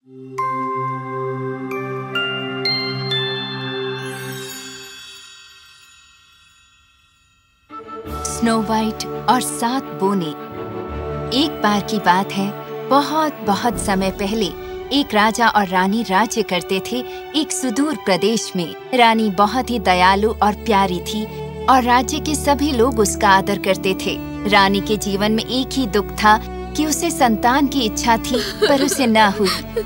Snow white और 7 बूंदे। एक बार की बात है, बहुत बहुत समय पहले एक राजा और रानी राज्य करते थे एक सुदूर प्रदेश में। रानी बहुत ही दयालु और प्यारी थी और राज्य के सभी लोग उसका आदर करते थे। रानी के जीवन में एक ही दुख था कि उसे संतान की इच्छा थी पर उसे न हुई।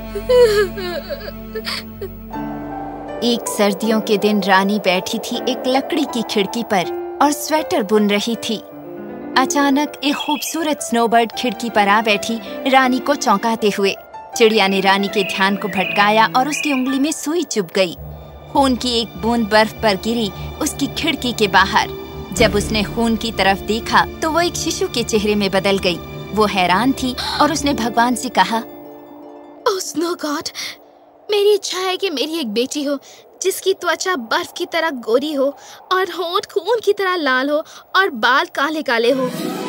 एक सर्दियों के दिन रानी बैठी थी एक लकड़ी की खिड़की पर और स्वेटर बुन रही थी। अचानक एक खूबसूरत स्नोबर्ड खिड़की पर आ बैठी, रानी को चौंकाते हुए। चिड़िया ने रानी के ध्यान को भटकाया और उसकी उंगली में सुई चुभ गई। खून की एक बूंद बर्फ पर गिरी उसकी खिड़की के बाहर। जब उसने खून की तरफ देखा तो वो एक शिशु के चेहरे में बदल गई। वो हैरान थी और उसने भगवान से कहा, ओह स्नो गॉड, मेरी इच्छा है कि मेरी एक बेटी हो जिसकी त्वचा बर्फ की तरह गोरी हो और होंठ खून की तरह लाल हो और बाल काले काले हो।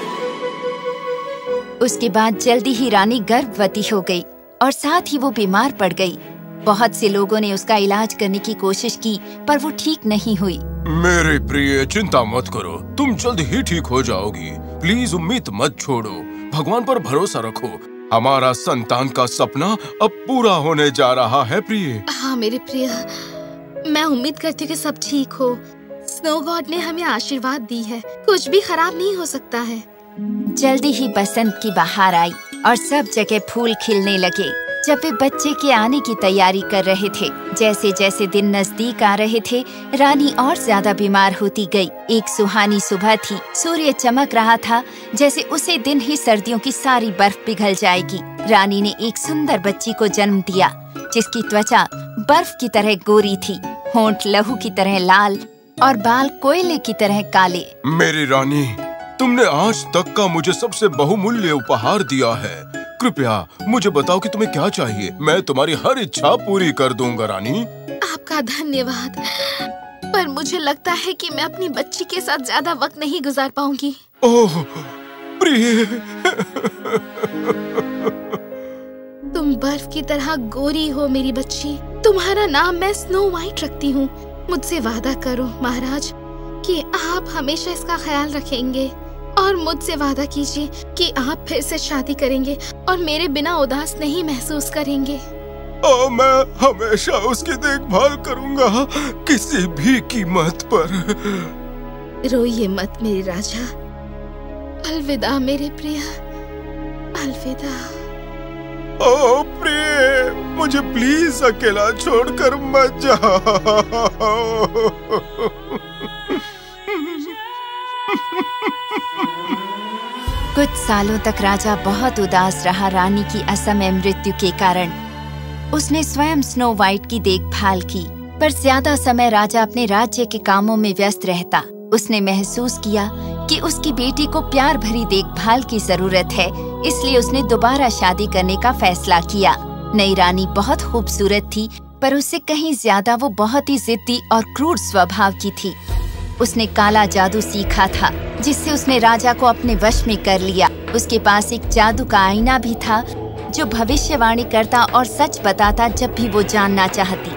उसके बाद जल्दी ही रानी गर्भवती हो गई और साथ ही वो बीमार पड़ गई। बहुत से लोगों ने उसका इलाज करने की कोशिश की पर वो ठीक नहीं हुई। मेरे प्रिय, चिंता मत करो, तुम जल्द ही ठीक हो जाओगी। प्लीज उम्मीद मत छोड़ो, भगवान पर भरोसा रखो। हमारा संतान का सपना अब पूरा होने जा रहा है प्रिय। हाँ मेरे प्रिय, मैं उम्मीद करती हूँ कि सब ठीक हो। स्नो गॉड ने हमें आशीर्वाद दी है, कुछ भी खराब नहीं हो सकता है। जल्दी ही बसंत की बहार आई और सब जगह फूल खिलने लगे। जब वे बच्चे के आने की तैयारी कर रहे थे, जैसे जैसे दिन नजदीक आ रहे थे, रानी और ज्यादा बीमार होती गई। एक सुहानी सुबह थी, सूर्य चमक रहा था जैसे उसी दिन ही सर्दियों की सारी बर्फ पिघल जाएगी। रानी ने एक सुंदर बच्ची को जन्म दिया जिसकी त्वचा बर्फ की तरह गोरी थी, होंठ लहू की तरह लाल और बाल कोयले की तरह काले। मेरी रानी, तुमने आज तक का मुझे सबसे बहुमूल्य उपहार दिया है। कृपया मुझे बताओ कि तुम्हें क्या चाहिए। मैं तुम्हारी हर इच्छा पूरी कर दूंगा रानी। आपका धन्यवाद, पर मुझे लगता है कि मैं अपनी बच्ची के साथ ज्यादा वक्त नहीं गुजार पाऊंगी। ओह प्रिय, तुम बर्फ की तरह गोरी हो मेरी बच्ची। तुम्हारा नाम मैं स्नो वाइट रखती हूँ। मुझसे वादा करो महाराज कि आप हमेशा इसका ख्याल रखेंगे और मुझसे वादा कीजिए कि आप फिर से शादी करेंगे और मेरे बिना उदास नहीं महसूस करेंगे। मैं हमेशा उसकी देखभाल करूंगा, किसी भी कीमत पर। रोइए मत मेरे राजा। अलविदा मेरे प्रिय, अलविदा। ओह प्रिय, मुझे प्लीज अकेला छोड़कर मत जाओ। कुछ सालों तक राजा बहुत उदास रहा रानी की असमय मृत्यु के कारण। उसने स्वयं स्नो वाइट की देखभाल की, पर ज्यादा समय राजा अपने राज्य के कामों में व्यस्त रहता। उसने महसूस किया कि उसकी बेटी को प्यार भरी देखभाल की जरूरत है, इसलिए उसने दोबारा शादी करने का फैसला किया। नई रानी बहुत खूबसूरत थी, पर उससे कहीं ज्यादा वो बहुत ही जिद्दी और क्रूर स्वभाव की थी। उसने काला जादू सीखा था जिससे उसने राजा को अपने वश में कर लिया। उसके पास एक जादू का आईना भी था जो भविष्यवाणी करता और सच बताता जब भी वो जानना चाहती।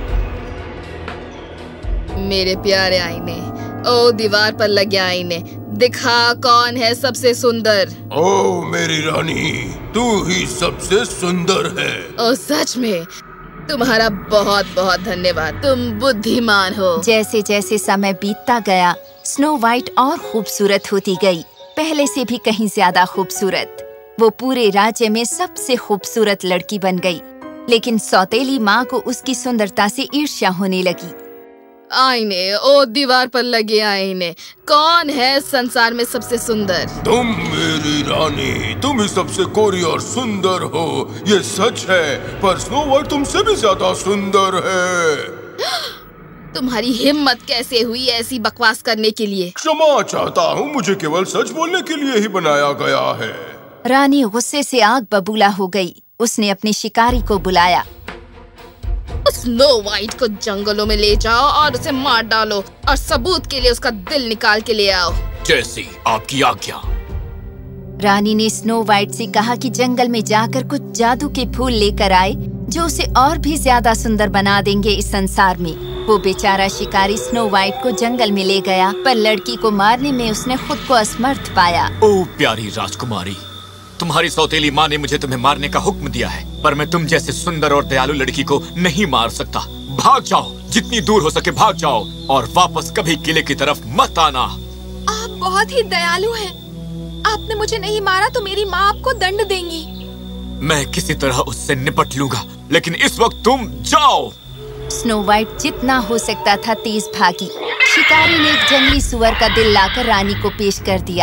मेरे प्यारे आईने, ओ दीवार पर लगे आईने, दिखा कौन है सबसे सुंदर। ओ मेरी रानी, तू ही सबसे सुंदर है। ओ सच में, तुम्हारा बहुत बहुत धन्यवाद, तुम बुद्धिमान हो। जैसे जैसे समय बीतता गया, स्नो वाइट और खूबसूरत होती गई, पहले से भी कहीं ज्यादा खूबसूरत। वो पूरे राज्य में सबसे खूबसूरत लड़की बन गई, लेकिन सौतेली माँ को उसकी सुंदरता से ईर्ष्या होने लगी। आईने, ओ दीवार पर लगे आईने, कौन है संसार में सबसे सुंदर? तुम मेरी रानी, तुम ही सबसे गोरी और सुंदर हो, ये सच है, पर स्नो वाइट तुमसे भी ज्यादा सुंदर है। तुम्हारी हिम्मत कैसे हुई ऐसी बकवास करने के लिए? क्षमा चाहता हूँ, मुझे केवल सच बोलने के लिए ही बनाया गया है। रानी गुस्से से आग बबूला हो गई। उसने अपने शिकारी को बुलाया। स्नो वाइट को जंगलों में ले जाओ और उसे मार डालो और सबूत के लिए उसका दिल निकाल के ले आओ। जैसी आपकी आज्ञा। रानी ने स्नो वाइट से कहा कि जंगल में जाकर कुछ जादू के फूल लेकर आए जो उसे और भी ज्यादा सुंदर बना देंगे इस संसार में। वो बेचारा शिकारी स्नो वाइट को जंगल में ले गया, पर लड़की को मारने में उसने खुद को असमर्थ पाया। ओ प्यारी राजकुमारी, तुम्हारी सौतेली माँ ने मुझे तुम्हें मारने का हुक्म दिया है, पर मैं तुम जैसे सुंदर और दयालु लड़की को नहीं मार सकता। भाग जाओ, जितनी दूर हो सके भाग जाओ और वापस कभी किले की तरफ मत आना। आप बहुत ही दयालु हैं। आपने मुझे नहीं मारा तो मेरी माँ आपको दंड देंगी। मैं किसी तरह उससे निपट लूंगा, लेकिन इस वक्त तुम जाओ। स्नो वाइट जितना हो सकता था तेज भागी। शिकारी ने एक जंगली सुअर का दिल लाकर रानी को पेश कर दिया।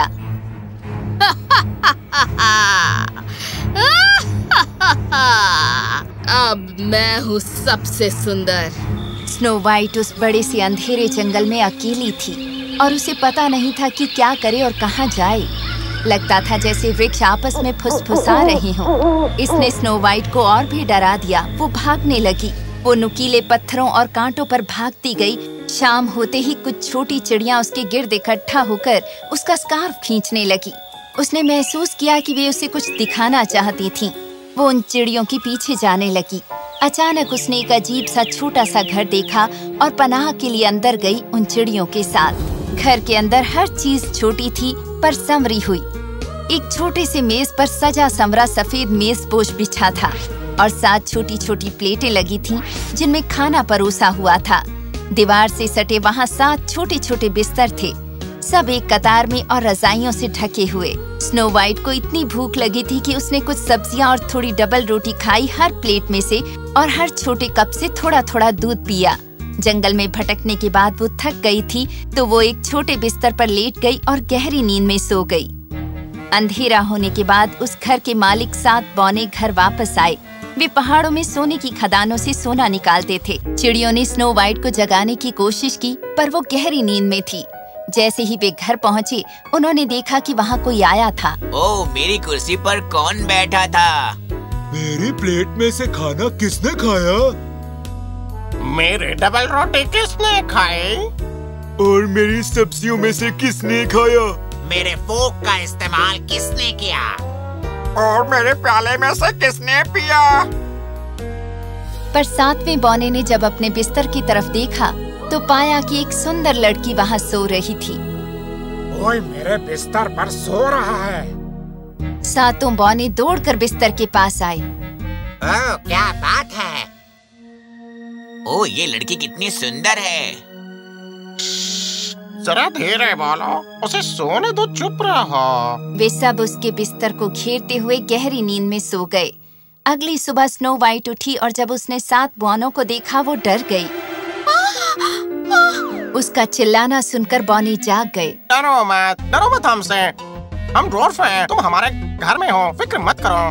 अब मैं हूँ सबसे सुंदर। स्नो वाइट उस बड़े से अंधेरे जंगल में अकेली थी और उसे पता नहीं था कि क्या करे और कहाँ जाए। लगता था जैसे वृक्ष आपस में फुसफुसा रहे हों। इसने स्नो वाइट को और भी डरा दिया। वो भागने लगी। वो नुकीले पत्थरों और कांटों पर भागती गई। शाम होते ही कुछ छोटी चिड़ियां उसके गिर्द इकट्ठा होकर उसका स्कार्फ खींचने लगी। उसने महसूस किया कि वे उसे कुछ दिखाना चाहती थीं। वो उन चिड़ियों के पीछे जाने लगी। अचानक उसने एक अजीब सा छोटा सा घर देखा और पनाह के लिए अंदर गई उन चिड़ियों के साथ। घर के अंदर हर चीज छोटी थी पर संवरी हुई। एक छोटे से मेज पर सजा संवरा सफेद मेजपोश बिछा था और 7 छोटी छोटी प्लेटें लगी थीं जिनमें खाना परोसा हुआ था। दीवार से सटे वहाँ 7 छोटे छोटे बिस्तर थे, सब एक कतार में और रजाइयों से ढके हुए। स्नो वाइट को इतनी भूख लगी थी कि उसने कुछ सब्जियां और थोड़ी डबल रोटी खाई हर प्लेट में से और हर छोटे कप से थोड़ा थोड़ा दूध पिया। जंगल में भटकने के बाद वो थक गई थी तो वो एक छोटे बिस्तर पर लेट गई और गहरी नींद में सो गई। अंधेरा होने के बाद उस घर के मालिक 7 बौने घर वापस आए। वे पहाड़ों में सोने की खदानों से सोना निकालते थे। चिड़ियों ने स्नो वाइट को जगाने की कोशिश की पर वो गहरी नींद में थी। जैसे ही वे घर पहुँचे उन्होंने देखा कि वहाँ कोई आया था। ओह, मेरी कुर्सी पर कौन बैठा था? मेरी प्लेट में से खाना किसने खाया? मेरे डबल रोटी किसने खाई? और मेरी सब्जियों में से किसने खाया? मेरे फोक का इस्तेमाल किसने किया? और मेरे प्याले में से किसने पिया? पर 7वें बौने ने जब अपने बिस्तर की तरफ देखा तो पाया कि एक सुंदर लड़की वहाँ सो रही थी। कोई मेरे बिस्तर पर सो रहा है। 7 बौने दौड़कर बिस्तर के पास आए। ओह, क्या बात है? ओह, ये लड़की कितनी सुंदर है। जरा धीरे बोलो, उसे सोने दो, चुप रहो। वे सब उसके बिस्तर को घेरते हुए गहरी नींद में सो गए। अगली सुबह स्नो वाइट उठी और जब उसने 7 बौनों को देखा वो डर गई। उसका चिल्लाना सुनकर बौनी जाग गए। डरो मत हमसे। हम ड्वार्फ हैं, तुम हमारे घर में हो, फिक्र मत करो।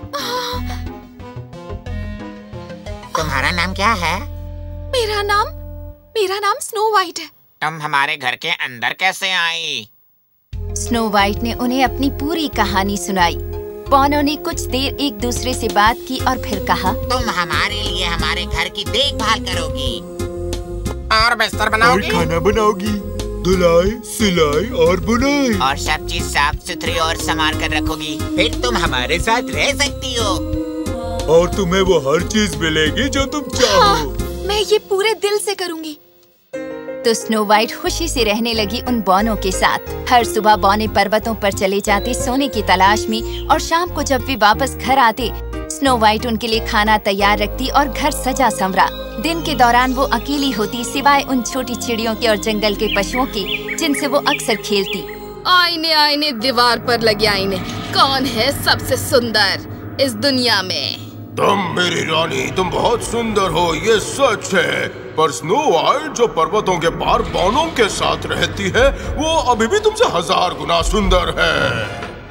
तुम्हारा नाम क्या है? मेरा नाम स्नो वाइट है। तुम हमारे घर के अंदर कैसे आई? स्नो वाइट ने उन्हें अपनी पूरी कहानी सुनाई। बौनों ने कुछ देर एक दूसरे से बात की और फिर कहा, तुम हमारे लिए हमारे घर की देखभाल करोगी और बिस्तर बनाओगी, और खाना बनाओगी, धुलाई, सिलाई और बुनाई, और सब चीज साफ सुथरी और संभाल कर रखोगी। फिर तुम हमारे साथ रह सकती हो और तुम्हें वो हर चीज मिलेगी जो तुम चाहो। मैं ये पूरे दिल से करूँगी। तो स्नो वाइट खुशी से रहने लगी उन बौनों के साथ। हर सुबह बौने पर्वतों पर चले जाते सोने की तलाश में और शाम को जब वे वापस घर आते स्नो वाइट उनके लिए खाना तैयार रखती और घर सजा संवरा। दिन के दौरान वो अकेली होती सिवाय उन छोटी चिड़ियों के और जंगल के पशुओं के जिनसे वो अक्सर खेलती। आईने आईने दीवार पर लगे आईने, कौन है सबसे सुंदर इस दुनिया में? तुम मेरी रानी, तुम बहुत सुंदर हो, ये सच है। पर स्नो वाइट जो पर्वतों के पार बौनों के साथ रहती है वो अभी भी तुमसे 1000 गुना सुंदर है।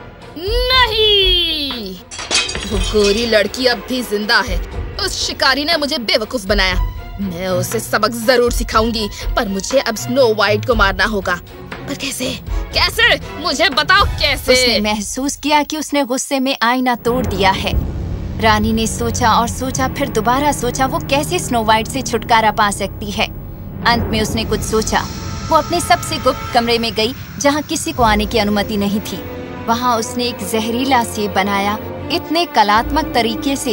नहीं, वो गोरी लड़की अब भी जिंदा है। उस शिकारी ने मुझे बेवकूफ बनाया। मैं उसे सबक जरूर सिखाऊंगी, पर मुझे अब स्नो वाइट को मारना होगा। पर कैसे? मुझे बताओ कैसे? उसने महसूस किया कि उसने गुस्से में आईना तोड़ दिया है। रानी ने सोचा और सोचा, फिर दोबारा सोचा वो कैसे स्नो वाइट से छुटकारा पा सकती है। अंत में उसने कुछ सोचा। वो अपने सबसे गुप्त कमरे में गई जहाँ किसी को आने की अनुमति नहीं थी। वहाँ उसने एक जहरीला सेब बनाया इतने कलात्मक तरीके से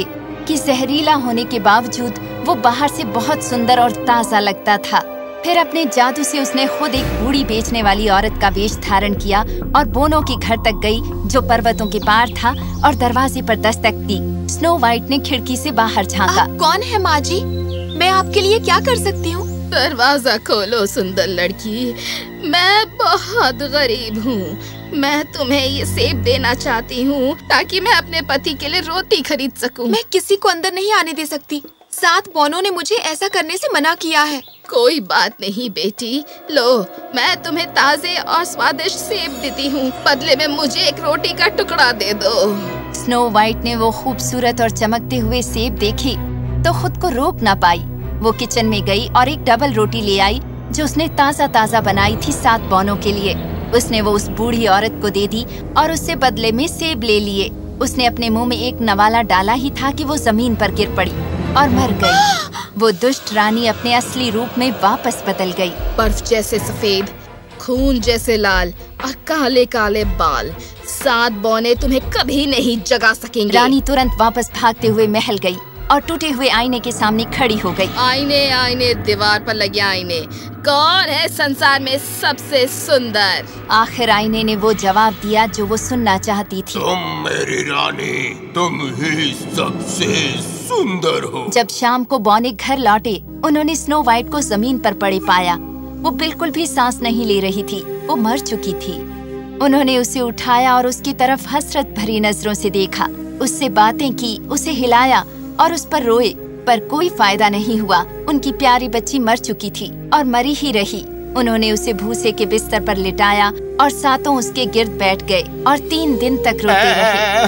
कि जहरीला होने के बावजूद वो बाहर से बहुत सुंदर और ताजा लगता था। फिर अपने जादू से उसने खुद एक बूढ़ी बेचने वाली औरत का वेश धारण किया और बोनो के घर तक गई, जो पर्वतों के पार था, और दरवाजे पर दस्तक दी। स्नो वाइट ने खिड़की से बाहर झांका। आप कौन है माँ जी? मैं आपके लिए क्या कर सकती हूँ? दरवाजा खोलो सुंदर लड़की, मैं बहुत गरीब हूँ। मैं तुम्हें ये सेब देना चाहती हूँ ताकि मैं अपने पति के लिए रोटी खरीद सकूँ। मैं किसी को अंदर नहीं आने दे सकती। साथ बोनो ने मुझे ऐसा करने से मना किया है। कोई बात नहीं बेटी, लो मैं तुम्हें ताजे और स्वादिष्ट सेब देती हूँ, बदले में मुझे एक रोटी का टुकड़ा दे दो। स्नो वाइट ने वो खूबसूरत और चमकते हुए सेब देखे तो खुद को रोक ना पाई। वो किचन में गई और एक डबल रोटी ले आई जो उसने ताजा ताजा बनाई थी साथ बोनो के लिए। उसने वो उस बूढ़ी औरत को दे दी और उससे बदले में सेब ले लिए। उसने अपने मुंह में एक नवाला डाला ही था कि वो जमीन पर गिर पड़ी और मर गई। वो दुष्ट रानी अपने असली रूप में वापस बदल गई। बर्फ जैसे सफेद, खून जैसे लाल और काले काले बाल, 7 बौने तुम्हें कभी नहीं जगा सकेंगे। रानी तुरंत वापस भागते हुए महल गई और टूटे हुए आईने के सामने खड़ी हो गई। आईने आईने दीवार पर लगे आईने, कौन है संसार में सबसे सुंदर? आखिर आईने ने वो जवाब दिया जो वो सुनना चाहती थी। तुम मेरी रानी, तुम ही सबसे सुंदर हो। जब शाम को बौने घर लौटे, उन्होंने स्नो वाइट को जमीन पर पड़े पाया। वो बिल्कुल भी सांस नहीं ले रही थी, वो मर चुकी थी। उन्होंने उसे उठाया और उसकी तरफ हसरत भरी नजरों से देखा, उससे बातें की, उसे हिलाया और उस पर रोए, पर कोई फायदा नहीं हुआ। उनकी प्यारी बच्ची मर चुकी थी और मरी ही रही। उन्होंने उसे भूसे के बिस्तर पर लिटाया और सातों उसके गिर्द बैठ गए और 3 दिन तक रोते रहे।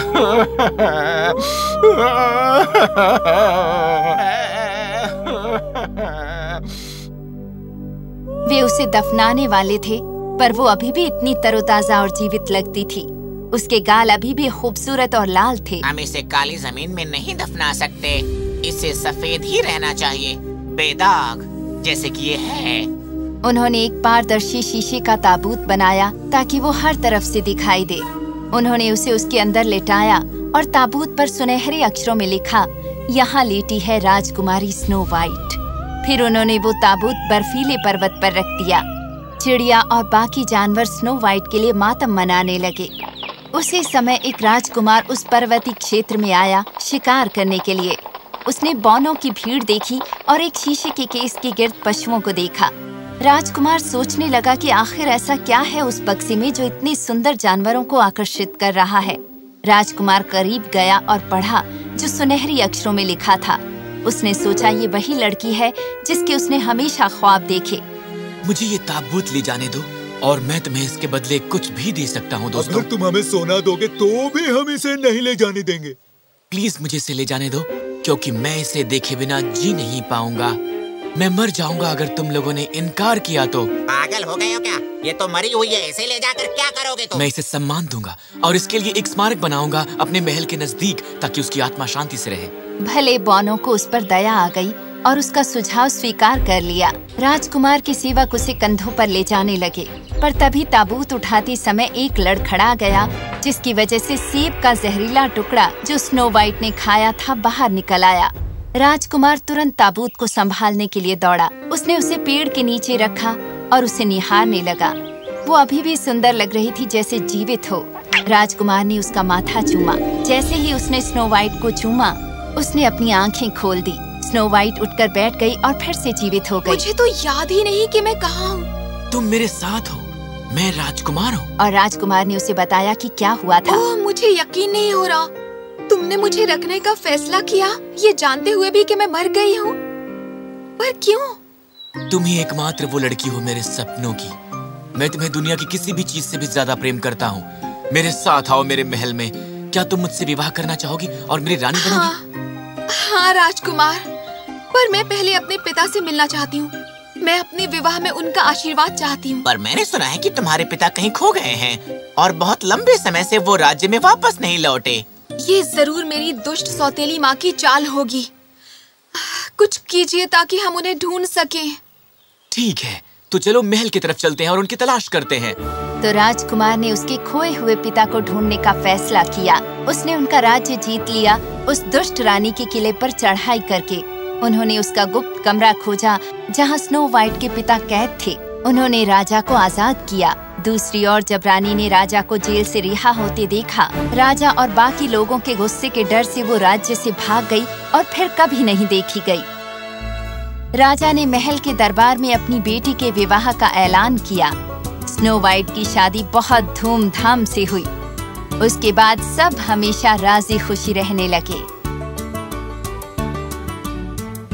वे उसे दफनाने वाले थे, पर वो अभी भी इतनी तरोताजा और जीवित लगती थी। उसके गाल अभी भी खूबसूरत और लाल थे। हम इसे काली जमीन में नहीं दफना सकते, इसे सफेद ही रहना चाहिए, बेदाग जैसे कि ये है। उन्होंने एक पारदर्शी शीशे का ताबूत बनाया ताकि वो हर तरफ से दिखाई दे। उन्होंने उसे उसके अंदर लेटाया और ताबूत पर सुनहरे अक्षरों में लिखा, यहाँ लेटी है राजकुमारी स्नो वाइट। फिर उन्होंने वो ताबूत बर्फीले पर्वत पर रख दिया। चिड़िया और बाकी जानवर स्नो वाइट के लिए मातम मनाने लगे। उसी समय एक राजकुमार उस पर्वतीय क्षेत्र में आया शिकार करने के लिए। उसने बौनों की भीड़ देखी और एक शीशे के केस के गिर्द पशुओं को देखा। राजकुमार सोचने लगा कि आखिर ऐसा क्या है उस बक्से में जो इतने सुंदर जानवरों को आकर्षित कर रहा है। राजकुमार करीब गया और पढ़ा जो सुनहरी अक्षरों में लिखा था। उसने सोचा ये वही लड़की है जिसके उसने हमेशा ख्वाब देखे। मुझे ये ताबूत ले जाने दो और मैं तुम्हें इसके बदले कुछ भी दे सकता हूँ दोस्तों। अगर तुम हमें सोना दोगे तो भी हम इसे नहीं ले जाने देंगे। प्लीज मुझे इसे ले जाने दो, क्योंकि मैं इसे देखे बिना जी नहीं पाऊंगा। मैं मर जाऊंगा अगर तुम लोगों ने इनकार किया तो। पागल हो गए हो क्या? ये तो मरी हुई है, इसे ले जाकर क्या करोगे तुम? मैं इसे सम्मान दूंगा और इसके लिए एक स्मारक बनाऊंगा अपने महल के नजदीक, ताकि उसकी आत्मा शांति से रहे। भले बौनों को उस पर दया आ गई और उसका सुझाव स्वीकार कर लिया। राजकुमार के सेवक उसे कंधों पर ले जाने लगे, पर तभी ताबूत उठाते समय एक लड़खड़ा गया, जिसकी वजह से सेब का जहरीला टुकड़ा जो स्नो वाइट ने खाया था बाहर निकल आया। राजकुमार तुरंत ताबूत को संभालने के लिए दौड़ा। उसने उसे पेड़ के नीचे रखा और उसे निहारने लगा। वो अभी भी सुंदर लग रही थी, जैसे जीवित हो। राजकुमार ने उसका माथा चूमा। जैसे ही उसने स्नो वाइट को चूमा, उसने अपनी आंखें खोल दी। स्नो वाइट उठकर बैठ गई और फिर से जीवित हो गई। मुझे तो याद ही नहीं कि मैं कहाँ हूँ। तुम मेरे साथ हो, मैं राजकुमार हूँ। और राजकुमार ने उसे बताया कि क्या हुआ था। ओह, मुझे यकीन नहीं हो रहा। तुमने मुझे रखने का फैसला किया, ये जानते हुए भी कि मैं मर गई हूँ। पर क्यों? तुम ही एकमात्र वो लड़की हो मेरे सपनों की। मैं तुम्हें दुनिया की किसी भी चीज से भी ज्यादा प्रेम करता हूँ। मेरे साथ आओ मेरे महल में। क्या तुम मुझसे विवाह करना चाहोगी और मेरी रानी बनोगी? हाँ राजकुमार, पर मैं पहले अपने पिता से मिलना चाहती हूँ। मैं अपने विवाह में उनका आशीर्वाद चाहती हूँ। पर मैंने सुना है कि तुम्हारे पिता कहीं खो गए हैं और बहुत लंबे समय से वो राज्य में वापस नहीं लौटे। ये जरूर मेरी दुष्ट सौतेली माँ की चाल होगी। कुछ कीजिए ताकि हम उन्हें ढूंढ सकें। ठीक है, तो चलो महल की तरफ चलते हैं और उनकी तलाश करते हैं। तो राजकुमार ने उसके खोए हुए पिता को ढूंढने का फैसला किया। उसने उनका राज्य जीत लिया उस दुष्ट रानी के किले पर चढ़ाई करके। उन्होंने उसका गुप्त कमरा खोजा जहाँ स्नो वाइट के पिता कैद थे। उन्होंने राजा को आजाद किया। दूसरी ओर जब रानी ने राजा को जेल से रिहा होते देखा, राजा और बाकी लोगों के गुस्से के डर से वो राज्य से भाग गई और फिर कभी नहीं देखी गई। राजा ने महल के दरबार में अपनी बेटी के विवाह का ऐलान किया। स्नो वाइट की शादी बहुत धूमधाम से हुई। उसके बाद सब हमेशा राजी खुशी रहने लगे।